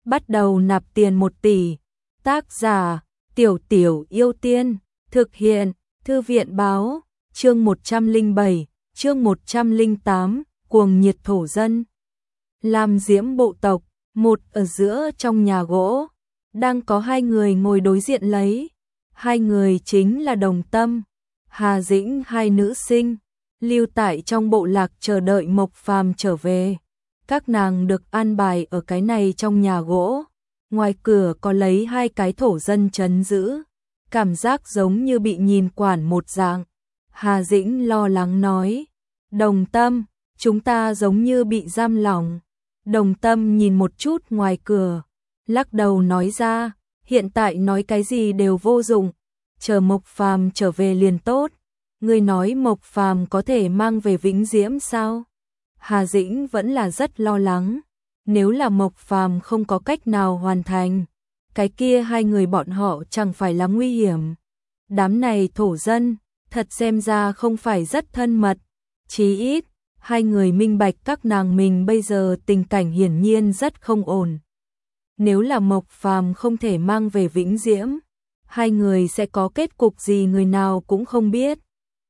bắt đầu nạp tiền 1 tỷ. Tác giả, Tiểu Tiểu Yêu Tiên, thực hiện, Thư viện báo, chương 107, chương 108, cuồng nhiệt thổ dân. Lam Diễm bộ tộc, một ở giữa trong nhà gỗ, đang có 2 người ngồi đối diện lấy. 2 người chính là Đồng Tâm, Hà Dĩnh, 2 nữ sinh, lưu tại trong bộ lạc chờ đợi Mộc Phàm trở về. Các nàng được an bài ở cái này trong nhà gỗ, ngoài cửa có lấy 2 cái thổ dân trấn giữ, cảm giác giống như bị nhìn quản một dạng. Hà Dĩnh lo lắng nói, Đồng Tâm, chúng ta giống như bị giam lỏng. Đồng Tâm nhìn một chút ngoài cửa, lắc đầu nói ra, hiện tại nói cái gì đều vô dụng, chờ Mộc Phàm trở về liền tốt. Ngươi nói Mộc Phàm có thể mang về Vĩnh Diễm sao? Hà Dĩnh vẫn là rất lo lắng, nếu là Mộc Phàm không có cách nào hoàn thành, cái kia 2 người bọn họ chẳng phải là nguy hiểm. Đám này thổ dân, thật xem ra không phải rất thân mật, chí ít 2 người minh bạch các nàng mình bây giờ tình cảnh hiển nhiên rất không ổn. Nếu là Mộc Phàm không thể mang về Vĩnh Diễm, 2 người sẽ có kết cục gì người nào cũng không biết.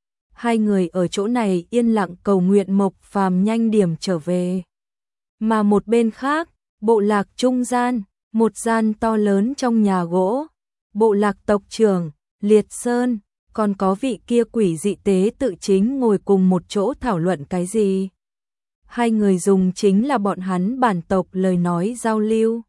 2 người ở chỗ này yên lặng cầu nguyện Mộc Phàm nhanh điểm trở về. Mà một bên khác, bộ lạc trung gian, một gian to lớn trong nhà gỗ, bộ lạc tộc trưởng, Liệt Sơn, còn có vị kia quỷ dị tế tự chính ngồi cùng một chỗ thảo luận cái gì. 2 người dùng chính là bọn hắn bản tộc lời nói giao lưu.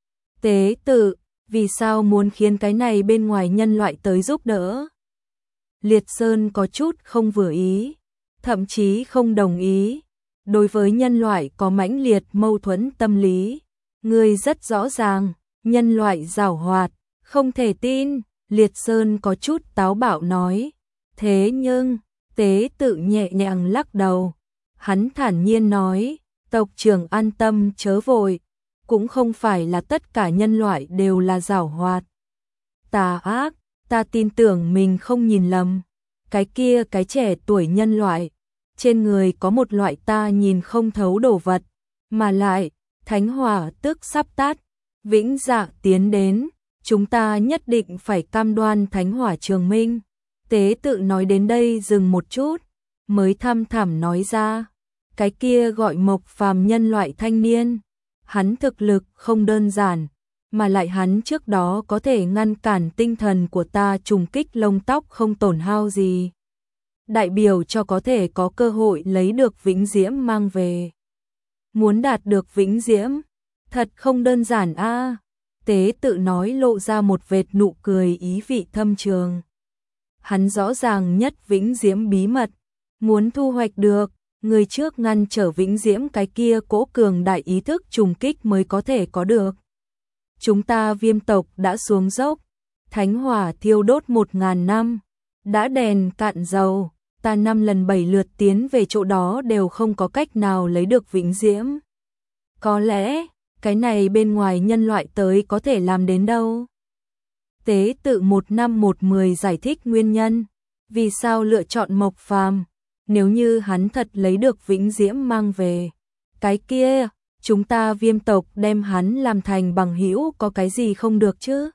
Tế tự, vì sao muốn khiến cái này bên ngoài nhân loại tới giúp đỡ? Liệt Sơn có chút không vừa ý, thậm chí không đồng ý. Đối với nhân loại có mãnh liệt mâu thuẫn tâm lý, người rất rõ ràng, nhân loại giảo hoạt, không thể tin. Liệt Sơn có chút táo bạo nói, thế nhưng, tế tự nhẹ nhàng lắc đầu. Hắn thản nhiên nói, tộc trưởng an tâm chớ vội, cũng không phải là tất cả nhân loại đều là giảo hoạt, tà ác, ta tin tưởng mình không nhìn lầm. Cái kia cái trẻ tuổi nhân loại, trên người có một loại ta nhìn không thấu đồ vật, mà lại, thánh hỏa tức sắp tắt, vĩnh dạ tiến đến, chúng ta nhất định phải cam đoan thánh hỏa trường minh. Tế tự nói đến đây dừng một chút, mới thăm thẳm nói ra, cái kia gọi Mộc Phàm nhân loại thanh niên, hắn thực lực không đơn giản, mà lại hắn trước đó có thể ngăn cản tinh thần của ta trùng kích lông tóc không tổn hao gì. Đại biểu cho có thể có cơ hội lấy được Vĩnh Diễm mang về. Muốn đạt được Vĩnh Diễm, thật không đơn giản a. Tế tự nói lộ ra một vệt nụ cười ý vị thâm trường. Hắn rõ ràng nhất Vĩnh Diễm bí mật, muốn thu hoạch được, người trước ngăn trở Vĩnh Diễm cái kia cố cường đại ý thức trùng kích mới có thể có được. Chúng ta Viêm tộc đã xuống dốc, thánh hỏa thiêu đốt 1000 năm, đã đèn cạn dầu, ta 5 lần 7 lượt tiến về chỗ đó đều không có cách nào lấy được Vĩnh Diễm. Có lẽ, cái này bên ngoài nhân loại tới có thể làm đến đâu. Tế tự 1/10 giải thích nguyên nhân, vì sao lựa chọn Mộc Phàm, nếu như hắn thật lấy được Vĩnh Diễm mang về, cái kia, chúng ta Viêm tộc đem hắn làm thành bằng hữu có cái gì không được chứ?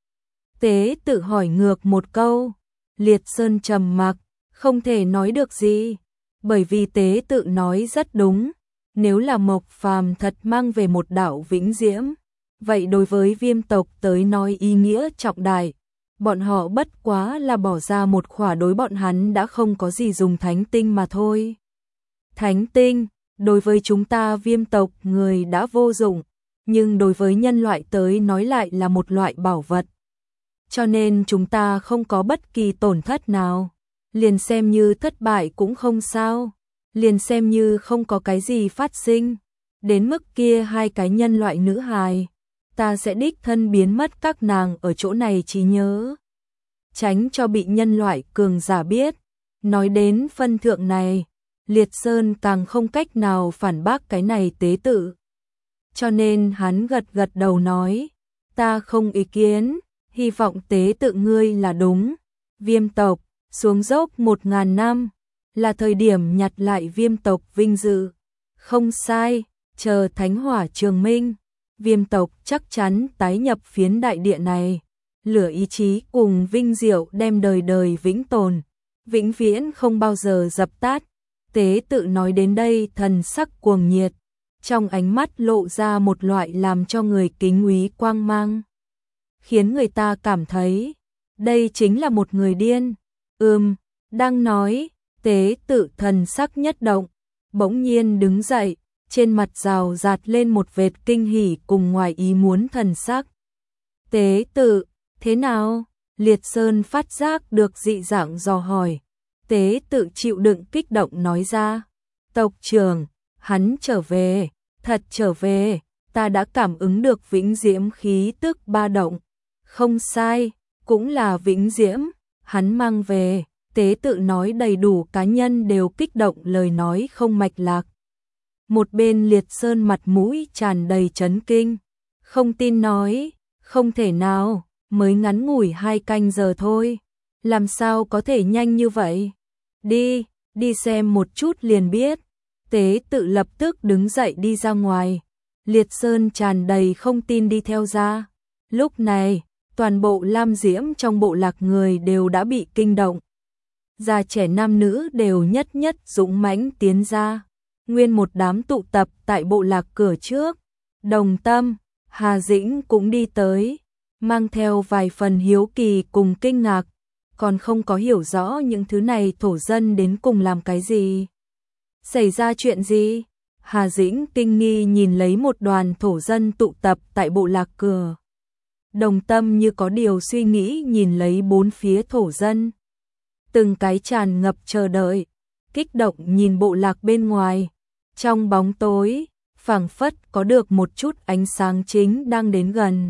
Tế tự hỏi ngược một câu, Liệt Sơn trầm mặc, không thể nói được gì, bởi vì tế tự nói rất đúng, nếu là Mộc Phàm thật mang về một đạo Vĩnh Diễm, vậy đối với Viêm tộc tới nói ý nghĩa trọng đại, bọn họ bất quá là bỏ ra một khỏa đối bọn hắn đã không có gì dùng thánh tinh mà thôi. Thánh tinh, đối với chúng ta Viêm tộc người đã vô dụng, nhưng đối với nhân loại tới nói lại là một loại bảo vật. Cho nên chúng ta không có bất kỳ tổn thất nào, liền xem như thất bại cũng không sao, liền xem như không có cái gì phát sinh, đến mức kia 2 cái nhân loại nữ hài, ta sẽ đích thân biến mất các nàng ở chỗ này trí nhớ, tránh cho bị nhân loại cường giả biết. Nói đến phân thượng này, Liệt Sơn càng không cách nào phản bác cái này tế tự. Cho nên hắn gật gật đầu nói, ta không ý kiến, hy vọng tế tự ngươi là đúng. Viêm tộc, xuống dốc 1000 năm, là thời điểm nhặt lại Viêm tộc vinh dự. Không sai, chờ thánh hỏa trường minh, Viêm tộc chắc chắn tái nhập phiến đại địa này. Lửa ý chí cùng vinh diệu đem đời đời vĩnh tồn, vĩnh viễn không bao giờ dập tắt. Tế tự nói đến đây thần sắc cuồng nhiệt, trong ánh mắt lộ ra một loại làm cho người kính úy quang mang, khiến người ta cảm thấy đây chính là một người điên. Đang nói, tế tự thần sắc nhất động, bỗng nhiên đứng dậy, trên mặt rào rạt lên một vệt kinh hỉ cùng ngoài ý muốn thần sắc. Tế tự, thế nào? Liệt Sơn phát giác được dị dạng dò hỏi. Tế tự chịu đựng kích động nói ra. Tộc trưởng, hắn trở về, thật trở về, ta đã cảm ứng được vĩnh diễm khí tức ba động. Không sai, cũng là vĩnh diễm, hắn mang về. Tế tự nói đầy đủ cá nhân đều kích động lời nói không mạch lạc. Một bên Liệt Sơn mặt mũi tràn đầy chấn kinh, không tin nói, không thể nào, mới ngắn ngủi 2 canh giờ thôi, làm sao có thể nhanh như vậy? Đi xem một chút liền biết. Tế tự lập tức đứng dậy đi ra ngoài, Liệt Sơn tràn đầy không tin đi theo ra. Lúc này, toàn bộ lam diễm trong bộ lạc người đều đã bị kinh động. Già trẻ nam nữ đều nhất dũng mãnh tiến ra. Nguyên một đám tụ tập tại bộ lạc cửa trước. Đồng Tâm, Hà Dĩnh cũng đi tới, mang theo vài phần hiếu kỳ cùng kinh ngạc, còn không có hiểu rõ những thứ này thổ dân đến cùng làm cái gì. Xảy ra chuyện gì? Hà Dĩnh kinh nghi nhìn lấy một đoàn thổ dân tụ tập tại bộ lạc cửa. Đồng Tâm như có điều suy nghĩ nhìn lấy bốn phía thổ dân. Từng cái tràn ngập chờ đợi, kích động nhìn bộ lạc bên ngoài. Trong bóng tối, phảng phất có được một chút ánh sáng chính đang đến gần.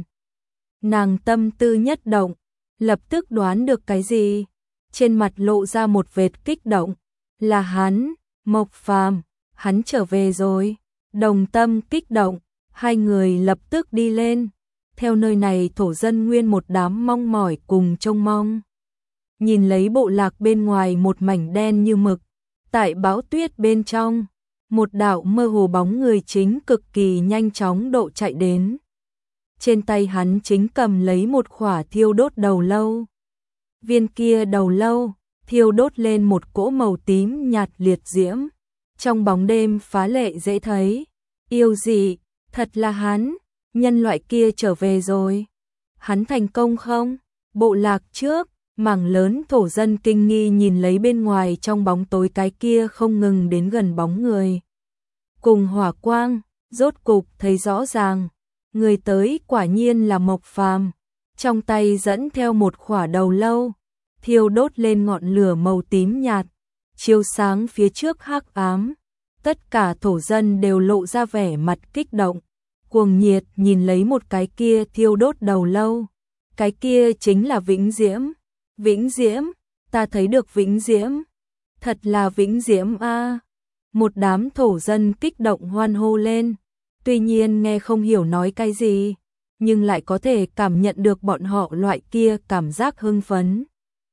Nàng tâm tư nhất động, lập tức đoán được cái gì. Trên mặt lộ ra một vệt kích động. Là hắn, Mộc Phàm, hắn trở về rồi. Đồng Tâm kích động, hai người lập tức đi lên. Theo nơi này thổ dân nguyên một đám mong mỏi cùng trông mong. Nhìn lấy bộ lạc bên ngoài một mảnh đen như mực. Tại bão tuyết bên trong, một đạo mơ hồ bóng người chính cực kỳ nhanh chóng độ chạy đến. Trên tay hắn chính cầm lấy một khỏa thiêu đốt đầu lâu. Viên kia đầu lâu, thiêu đốt lên một cỗ màu tím nhạt liệt diễm. Trong bóng đêm phá lệ dễ thấy. Yêu dị, thật là hắn, nhân loại kia trở về rồi. Hắn thành công không? Bộ lạc trước, mảng lớn thổ dân kinh nghi nhìn lấy bên ngoài trong bóng tối cái kia không ngừng đến gần bóng người. Cùng hỏa quang, rốt cục thấy rõ ràng, người tới quả nhiên là Mộc Phàm, trong tay dẫn theo một khỏa đầu lâu, thiêu đốt lên ngọn lửa màu tím nhạt, chiếu sáng phía trước hắc ám. Tất cả thổ dân đều lộ ra vẻ mặt kích động, cuồng nhiệt nhìn lấy một cái kia thiêu đốt đầu lâu. Cái kia chính là Vĩnh Diễm. Vĩnh Diễm, ta thấy được Vĩnh Diễm. Thật là Vĩnh Diễm a. Một đám thổ dân kích động hoan hô lên, tuy nhiên nghe không hiểu nói cái gì, nhưng lại có thể cảm nhận được bọn họ loại kia cảm giác hưng phấn.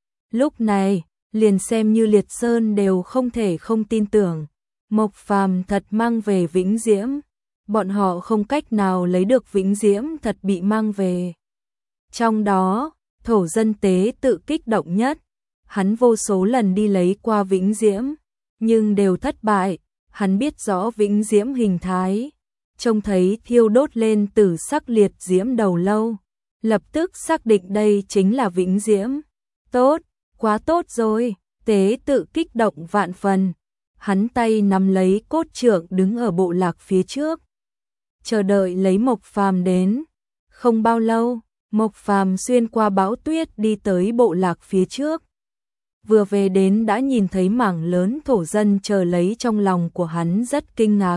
Lúc này, liền xem như Liệt Sơn đều không thể không tin tưởng, Mộc Phàm thật mang về Vĩnh Diễm, bọn họ không cách nào lấy được Vĩnh Diễm thật bị mang về. Trong đó, thổ dân tế tự kích động nhất, hắn vô số lần đi lấy qua Vĩnh Diễm, nhưng đều thất bại. Hắn biết rõ Vĩnh Diễm hình thái, trông thấy thiêu đốt lên tử sắc liệt diễm đầu lâu, lập tức xác định đây chính là Vĩnh Diễm. Tốt, quá tốt rồi, tế tự kích động vạn phần, hắn tay nắm lấy cốt trượng đứng ở bộ lạc phía trước, chờ đợi lấy Mộc Phàm đến. Không bao lâu, Mộc Phàm xuyên qua bão tuyết đi tới bộ lạc phía trước. Vừa về đến đã nhìn thấy mảng lớn thổ dân chờ lấy, trong lòng của hắn rất kinh ngạc.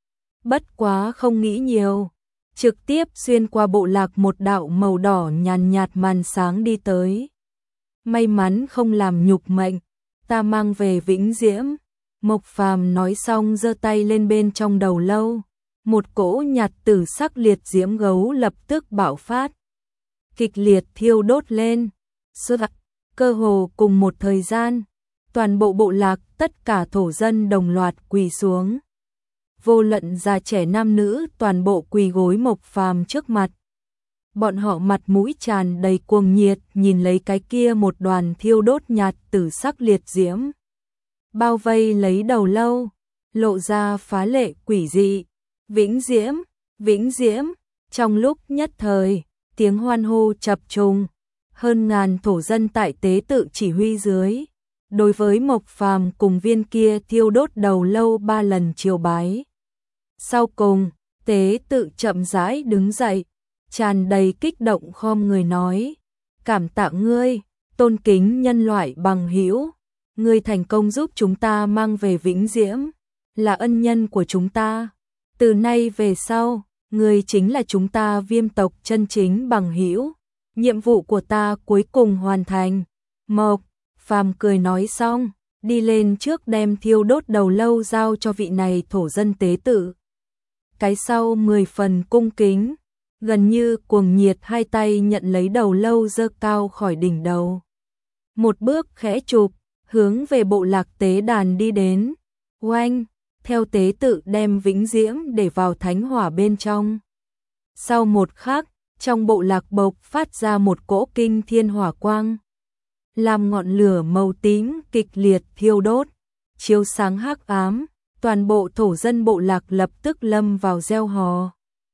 Bất quá không nghĩ nhiều, trực tiếp xuyên qua bộ lạc một đạo màu đỏ nhàn nhạt màn sáng đi tới. May mắn không làm nhục mệnh, ta mang về Vĩnh Diễm. Mộc Phàm nói xong giơ tay lên bên trong đầu lâu, một cỗ nhạt tử sắc liệt diễm gấu lập tức bạo phát, kịch liệt thiêu đốt lên. Cơ hồ cùng một thời gian, toàn bộ bộ lạc tất cả thổ dân đồng loạt quỳ xuống. vô luận già trẻ nam nữ toàn bộ quỳ gối Mộc Phàm trước mặt. Bọn họ mặt mũi tràn đầy cuồng nhiệt nhìn lấy cái kia một đoàn thiêu đốt nhạt tử sắc liệt diễm. Bao vây lấy đầu lâu, lộ ra phá lệ quỷ dị. Vĩnh diễm, vĩnh diễm, trong lúc nhất thời, tiếng hoan hô chập trùng, hơn ngàn thổ dân tại tế tự chỉ huy dưới. Đối với Mộc Phàm cùng viên kia thiêu đốt đầu lâu 3 lần triều bái. Sau cùng, tế tự chậm rãi đứng dậy, tràn đầy kích động khom người nói: "Cảm tạ ngươi, tôn kính nhân loại bằng hữu, ngươi thành công giúp chúng ta mang về vĩnh diễm, là ân nhân của chúng ta. Từ nay về sau, ngươi chính là chúng ta Viêm tộc chân chính bằng hữu. Nhiệm vụ của ta cuối cùng hoàn thành." Mộc Phàm cười nói xong, đi lên trước đem thiêu đốt đầu lâu giao cho vị này thổ dân tế tự. Cái sau 10 phần cung kính, gần như cuồng nhiệt hai tay nhận lấy đầu lâu giơ cao khỏi đỉnh đầu. Một bước khẽ chụp, hướng về bộ lạc tế đàn đi đến. Oanh, theo tế tự đem vĩnh diễm để vào thánh hỏa bên trong. Sau một khắc, trong bộ lạc bộc phát ra một cỗ kinh thiên hỏa quang, làm ngọn lửa màu tím kịch liệt thiêu đốt, chiếu sáng hắc ám, toàn bộ thổ dân bộ lạc lập tức lâm vào gieo hò.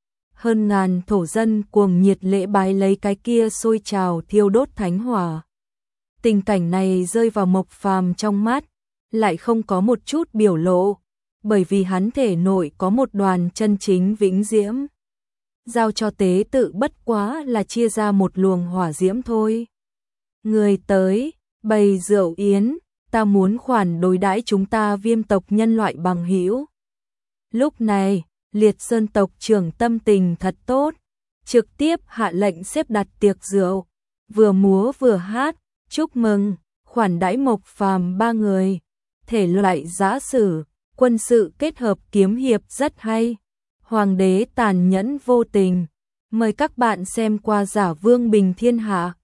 Hơn ngàn thổ dân cuồng nhiệt lễ bái lấy cái kia sôi trào thiêu đốt thánh hỏa. Tình cảnh này rơi vào Mộc Phàm trong mắt, lại không có một chút biểu lộ, bởi vì hắn thể nội có một đoàn chân chính vĩnh diễm. Giao cho tế tự bất quá là chia ra một luồng hỏa diễm thôi. Người tới, bày rượu yến, ta muốn khoản đối đãi chúng ta Viêm tộc nhân loại bằng hữu. Lúc này, Liệt Sơn tộc trưởng tâm tình thật tốt, trực tiếp hạ lệnh xếp đặt tiệc rượu, vừa múa vừa hát, chúc mừng, khoản đãi Mộc Phàm 3 người, thể loại giã sử, quân sự kết hợp kiếm hiệp rất hay. Hoàng đế tàn nhẫn vô tình, mời các bạn xem qua Giả Vương Bình Thiên Hạ.